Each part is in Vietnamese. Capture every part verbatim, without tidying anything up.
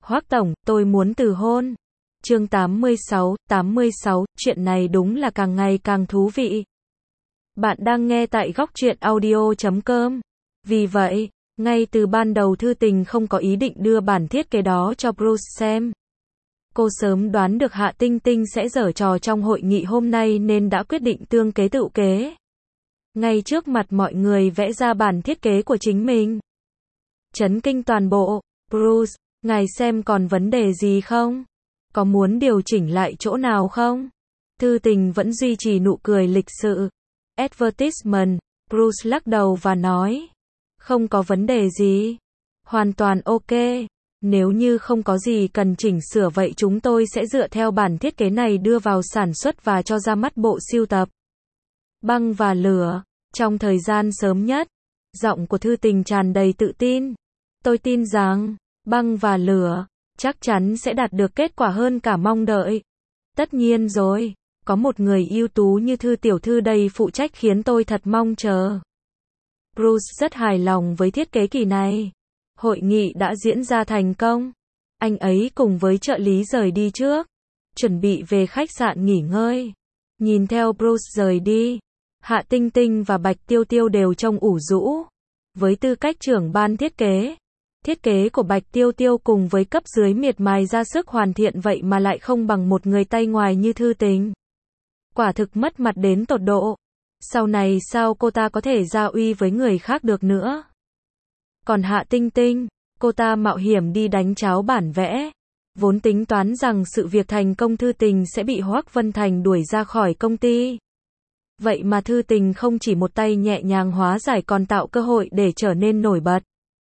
Hoác tổng, tôi muốn từ hôn. Chương tám mươi sáu, tám mươi sáu, chuyện này đúng là càng ngày càng thú vị. Bạn đang nghe tại góc truyện audio chấm com. Vì vậy, ngay từ ban đầu Thư Tình không có ý định đưa bản thiết kế đó cho Bruce xem. Cô sớm đoán được Hạ Tinh Tinh sẽ giở trò trong hội nghị hôm nay nên đã quyết định tương kế tự kế. Ngay trước mặt mọi người vẽ ra bản thiết kế của chính mình. Chấn kinh toàn bộ. Bruce, ngài xem còn vấn đề gì không? Có muốn điều chỉnh lại chỗ nào không? Thư Tình vẫn duy trì nụ cười lịch sự. Advertisement. Bruce lắc đầu và nói. Không có vấn đề gì. Hoàn toàn ok. Nếu như không có gì cần chỉnh sửa vậy chúng tôi sẽ dựa theo bản thiết kế này đưa vào sản xuất và cho ra mắt bộ sưu tập. Băng và lửa. Trong thời gian sớm nhất. Giọng của Thư Tình tràn đầy tự tin. Tôi tin rằng, băng và lửa, chắc chắn sẽ đạt được kết quả hơn cả mong đợi. Tất nhiên rồi, có một người ưu tú như Thư tiểu thư đây phụ trách khiến tôi thật mong chờ. Bruce rất hài lòng với thiết kế kỳ này. Hội nghị đã diễn ra thành công. Anh ấy cùng với trợ lý rời đi trước, chuẩn bị về khách sạn nghỉ ngơi. Nhìn theo Bruce rời đi, Hạ Tinh Tinh và Bạch Tiêu Tiêu đều trông ủ rũ. Với tư cách trưởng ban thiết kế, thiết kế của Bạch Tiêu Tiêu cùng với cấp dưới miệt mài ra sức hoàn thiện vậy mà lại không bằng một người tay ngoài như Thư Tình. Quả thực mất mặt đến tột độ. Sau này sao cô ta có thể ra uy với người khác được nữa? Còn Hạ Tinh Tinh, cô ta mạo hiểm đi đánh cháo bản vẽ. Vốn tính toán rằng sự việc thành công Thư Tình sẽ bị Hoác Vân Thành đuổi ra khỏi công ty. Vậy mà Thư Tình không chỉ một tay nhẹ nhàng hóa giải còn tạo cơ hội để trở nên nổi bật.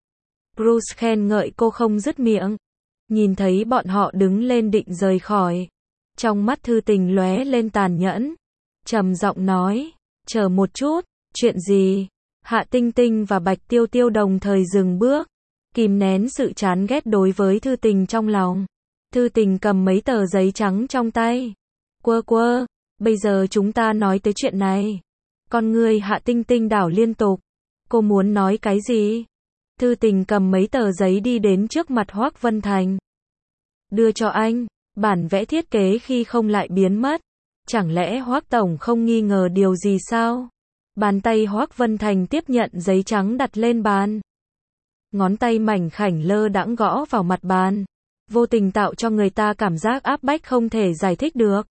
Bruce khen ngợi cô không dứt miệng. Nhìn thấy bọn họ đứng lên định rời khỏi. Trong mắt Thư Tình lóe lên tàn nhẫn. Trầm giọng nói, chờ một chút, chuyện gì? Hạ Tinh Tinh và Bạch Tiêu Tiêu đồng thời dừng bước. Kìm nén sự chán ghét đối với Thư Tình trong lòng. Thư Tình cầm mấy tờ giấy trắng trong tay. Quơ quơ, bây giờ chúng ta nói tới chuyện này. Con người Hạ Tinh Tinh đảo liên tục. Cô muốn nói cái gì? Thư Tình cầm mấy tờ giấy đi đến trước mặt Hoác Vân Thành. Đưa cho anh, bản vẽ thiết kế khi không lại biến mất. Chẳng lẽ Hoác Tổng không nghi ngờ điều gì sao? Bàn tay Hoác Vân Thành tiếp nhận giấy trắng đặt lên bàn. Ngón tay mảnh khảnh lơ đãng gõ vào mặt bàn. Vô tình tạo cho người ta cảm giác áp bách không thể giải thích được.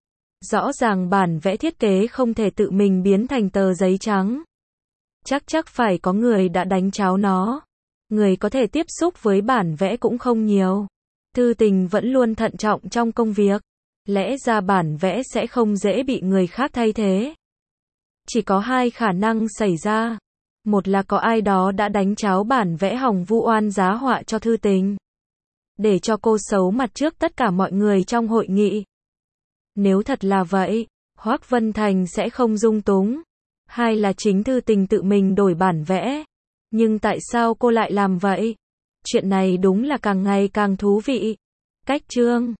Rõ ràng bản vẽ thiết kế không thể tự mình biến thành tờ giấy trắng. Chắc chắc phải có người đã đánh cháo nó. Người có thể tiếp xúc với bản vẽ cũng không nhiều. Thư Tình vẫn luôn thận trọng trong công việc. Lẽ ra bản vẽ sẽ không dễ bị người khác thay thế. Chỉ có hai khả năng xảy ra. Một là có ai đó đã đánh cháo bản vẽ hỏng vu oan giá họa cho Thư Tình. Để cho cô xấu mặt trước tất cả mọi người trong hội nghị. Nếu thật là vậy, Hoác Vân Thành sẽ không dung túng. Hai là chính Thư Tình tự mình đổi bản vẽ. Nhưng tại sao cô lại làm vậy? Chuyện này đúng là càng ngày càng thú vị. Cách chương